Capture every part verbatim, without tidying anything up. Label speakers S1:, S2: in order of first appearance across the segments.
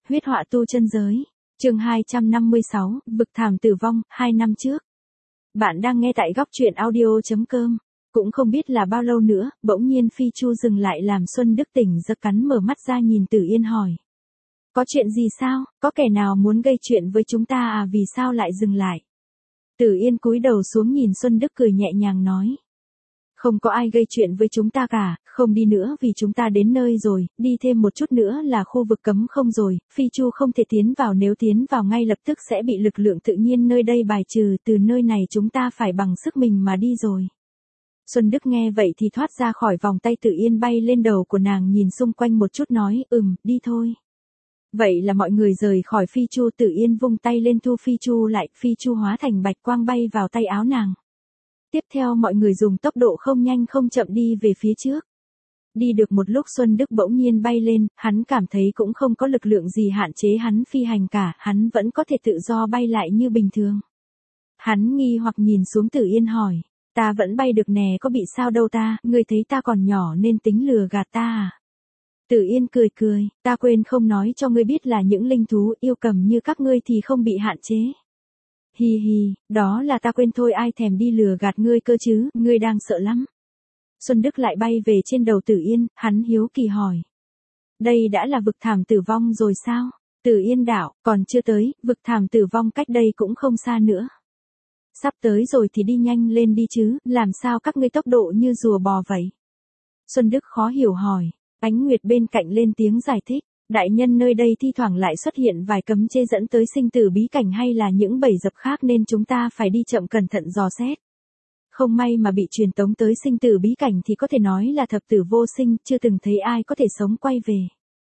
S1: Huyết họa tu chân giới. Chương hai trăm năm mươi sáu, vực thảm tử vong, hai năm trước. Bạn đang nghe tại góc truyện audio chấm com. Cũng không biết là bao lâu nữa, bỗng nhiên Phi Chu dừng lại làm Xuân Đức tỉnh giật cắn mở mắt ra nhìn Tử Yên hỏi. Có chuyện gì sao, có kẻ nào muốn gây chuyện với chúng ta à, vì sao lại dừng lại? Tử Yên cúi đầu xuống nhìn Xuân Đức cười nhẹ nhàng nói. Không có ai gây chuyện với chúng ta cả, không đi nữa vì chúng ta đến nơi rồi, đi thêm một chút nữa là khu vực cấm không rồi, Phi Chu không thể tiến vào, nếu tiến vào ngay lập tức sẽ bị lực lượng tự nhiên nơi đây bài trừ, từ nơi này chúng ta phải bằng sức mình mà đi rồi. Xuân Đức nghe vậy thì thoát ra khỏi vòng tay Tử Yên bay lên đầu của nàng, nhìn xung quanh một chút nói, ừm, đi thôi. Vậy là mọi người rời khỏi Phi Chu. Tử Yên vung tay lên thu Phi Chu lại, Phi Chu hóa thành bạch quang bay vào tay áo nàng. Tiếp theo mọi người dùng tốc độ không nhanh không chậm đi về phía trước. Đi được một lúc Xuân Đức bỗng nhiên bay lên, hắn cảm thấy cũng không có lực lượng gì hạn chế hắn phi hành cả, hắn vẫn có thể tự do bay lại như bình thường. Hắn nghi hoặc nhìn xuống Tử Yên hỏi, ta vẫn bay được nè, có bị sao đâu ta, ngươi thấy ta còn nhỏ nên tính lừa gạt ta à? Tử Yên cười cười, ta quên không nói cho ngươi biết là những linh thú yêu cầm như các ngươi thì không bị hạn chế. Hi hi, đó là ta quên thôi, ai thèm đi lừa gạt ngươi cơ chứ, ngươi đang sợ lắm. Xuân Đức lại bay về trên đầu Tử Yên, hắn hiếu kỳ hỏi. Đây đã là vực thảm tử vong rồi sao? Tử Yên đảo, còn chưa tới, vực thảm tử vong cách đây cũng không xa nữa. Sắp tới rồi thì đi nhanh lên đi chứ, làm sao các ngươi tốc độ như rùa bò vậy? Xuân Đức khó hiểu hỏi, Ánh Nguyệt bên cạnh lên tiếng giải thích. Đại nhân, nơi đây thi thoảng lại xuất hiện vài cấm chế dẫn tới sinh tử bí cảnh hay là những bẫy dập khác nên chúng ta phải đi chậm cẩn thận dò xét. Không may mà bị truyền tống tới sinh tử bí cảnh thì có thể nói là thập tử vô sinh, chưa từng thấy ai có thể sống quay về.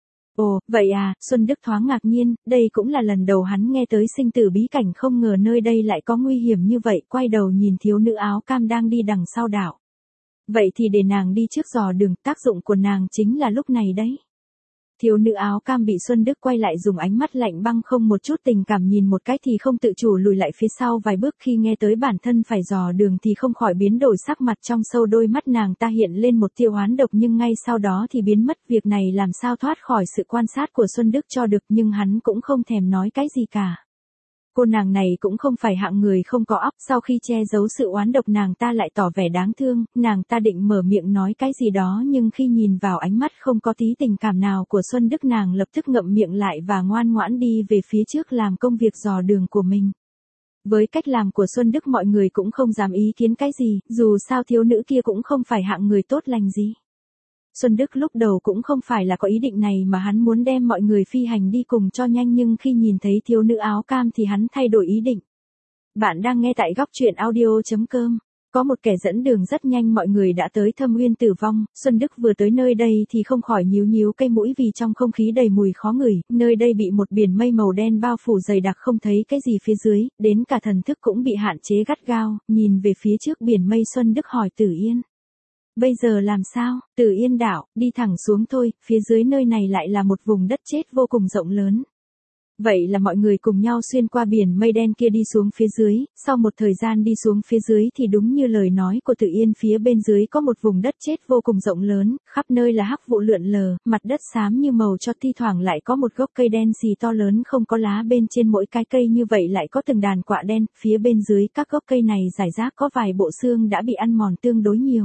S1: Ồ, vậy à, Xuân Đức thoáng ngạc nhiên, đây cũng là lần đầu hắn nghe tới sinh tử bí cảnh, không ngờ nơi đây lại có nguy hiểm như vậy, quay đầu nhìn thiếu nữ áo cam đang đi đằng sau đảo. Vậy thì để nàng đi trước dò đường, tác dụng của nàng chính là lúc này đấy. Thiếu nữ áo cam bị Xuân Đức quay lại dùng ánh mắt lạnh băng không một chút tình cảm nhìn một cái thì không tự chủ lùi lại phía sau vài bước, khi nghe tới bản thân phải dò đường thì không khỏi biến đổi sắc mặt, trong sâu đôi mắt nàng ta hiện lên một tia oán độc nhưng ngay sau đó thì biến mất. Việc này làm sao thoát khỏi sự quan sát của Xuân Đức cho được, nhưng hắn cũng không thèm nói cái gì cả. Cô nàng này cũng không phải hạng người không có óc, sau khi che giấu sự oán độc nàng ta lại tỏ vẻ đáng thương, nàng ta định mở miệng nói cái gì đó nhưng khi nhìn vào ánh mắt không có tí tình cảm nào của Xuân Đức, nàng lập tức ngậm miệng lại và ngoan ngoãn đi về phía trước làm công việc dò đường của mình. Với cách làm của Xuân Đức mọi người cũng không dám ý kiến cái gì, dù sao thiếu nữ kia cũng không phải hạng người tốt lành gì. Xuân Đức lúc đầu cũng không phải là có ý định này mà hắn muốn đem mọi người phi hành đi cùng cho nhanh, nhưng khi nhìn thấy thiếu nữ áo cam thì hắn thay đổi ý định. Bạn đang nghe tại góc truyện audio chấm com. Có một kẻ dẫn đường rất nhanh, mọi người đã tới Thâm Uyên Tử Vong. Xuân Đức vừa tới nơi đây thì không khỏi nhíu nhíu cây mũi vì trong không khí đầy mùi khó ngửi, nơi đây bị một biển mây màu đen bao phủ dày đặc, không thấy cái gì phía dưới, đến cả thần thức cũng bị hạn chế gắt gao. Nhìn về phía trước biển mây, Xuân Đức hỏi Tử Yên. Bây giờ làm sao? Tử Yên đảo, đi thẳng xuống thôi, phía dưới nơi này lại là một vùng đất chết vô cùng rộng lớn. Vậy là mọi người cùng nhau xuyên qua biển mây đen kia đi xuống phía dưới, sau một thời gian đi xuống phía dưới thì đúng như lời nói của Tử Yên, phía bên dưới có một vùng đất chết vô cùng rộng lớn, khắp nơi là hắc vụ lượn lờ, mặt đất xám như màu cho, thi thoảng lại có một gốc cây đen xì to lớn không có lá, bên trên mỗi cái cây như vậy lại có từng đàn quạ đen, phía bên dưới các gốc cây này rải rác có vài bộ xương đã bị ăn mòn tương đối nhiều.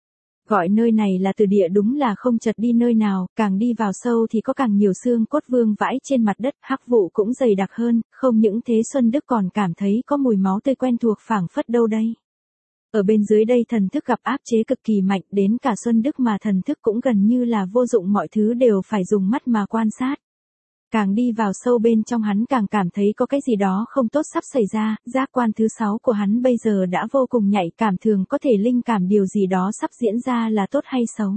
S1: Gọi nơi này là tử địa đúng là không chật đi nơi nào, càng đi vào sâu thì có càng nhiều xương cốt vương vãi trên mặt đất, hắc vụ cũng dày đặc hơn, không những thế Xuân Đức còn cảm thấy có mùi máu tươi quen thuộc phảng phất đâu đây. Ở bên dưới đây thần thức gặp áp chế cực kỳ mạnh, đến cả Xuân Đức mà thần thức cũng gần như là vô dụng, mọi thứ đều phải dùng mắt mà quan sát. Càng đi vào sâu bên trong hắn càng cảm thấy có cái gì đó không tốt sắp xảy ra, giác quan thứ sáu của hắn bây giờ đã vô cùng nhạy cảm, thường có thể linh cảm điều gì đó sắp diễn ra là tốt hay xấu.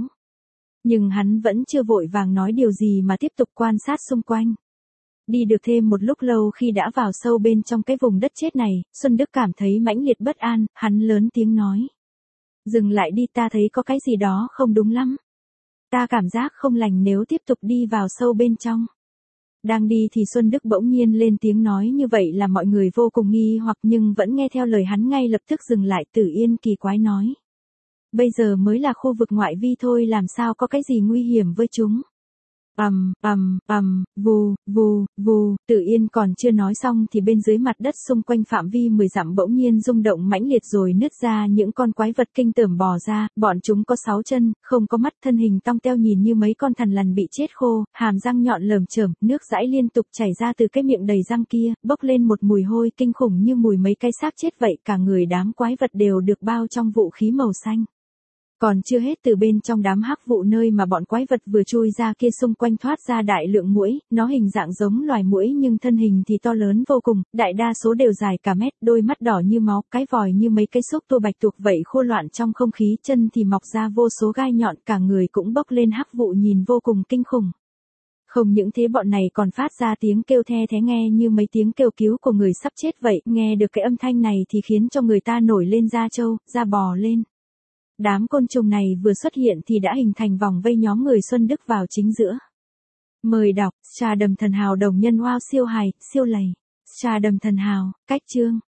S1: Nhưng hắn vẫn chưa vội vàng nói điều gì mà tiếp tục quan sát xung quanh. Đi được thêm một lúc lâu, khi đã vào sâu bên trong cái vùng đất chết này, Xuân Đức cảm thấy mãnh liệt bất an, hắn lớn tiếng nói. Dừng lại đi, ta thấy có cái gì đó không đúng lắm. Ta cảm giác không lành nếu tiếp tục đi vào sâu bên trong. Đang đi thì Xuân Đức bỗng nhiên lên tiếng nói như vậy là mọi người vô cùng nghi hoặc nhưng vẫn nghe theo lời hắn, ngay lập tức dừng lại. Tử Yên kỳ quái nói. Bây giờ mới là khu vực ngoại vi thôi, làm sao có cái gì nguy hiểm với chúng. ầm, ầm, ầm, vù, vù, vù, Tử Yên còn chưa nói xong thì bên dưới mặt đất xung quanh phạm vi mười dặm bỗng nhiên rung động mãnh liệt rồi nứt ra những con quái vật kinh tởm bò ra, bọn chúng có sáu chân, không có mắt, thân hình tong teo nhìn như mấy con thằn lằn bị chết khô, hàm răng nhọn lởm chởm, nước dãi liên tục chảy ra từ cái miệng đầy răng kia, bốc lên một mùi hôi kinh khủng như mùi mấy cái xác chết vậy, cả người đám quái vật đều được bao trong vũ khí màu xanh. Còn chưa hết, từ bên trong đám hắc vụ nơi mà bọn quái vật vừa chui ra kia xung quanh thoát ra đại lượng muỗi, nó hình dạng giống loài muỗi nhưng thân hình thì to lớn vô cùng, đại đa số đều dài cả mét, đôi mắt đỏ như máu, cái vòi như mấy cái xúc tua bạch tuộc vậy khô loạn trong không khí, chân thì mọc ra vô số gai nhọn, cả người cũng bốc lên hắc vụ nhìn vô cùng kinh khủng. Không những thế, bọn này còn phát ra tiếng kêu the thé nghe như mấy tiếng kêu cứu của người sắp chết vậy, nghe được cái âm thanh này thì khiến cho người ta nổi lên da trâu, da bò lên. Đám côn trùng này vừa xuất hiện thì đã hình thành vòng vây nhóm người Xuân Đức vào chính giữa. Mời đọc, trà đầm thần hào đồng nhân wow siêu hài, siêu lầy. Trà đầm thần hào, cách chương.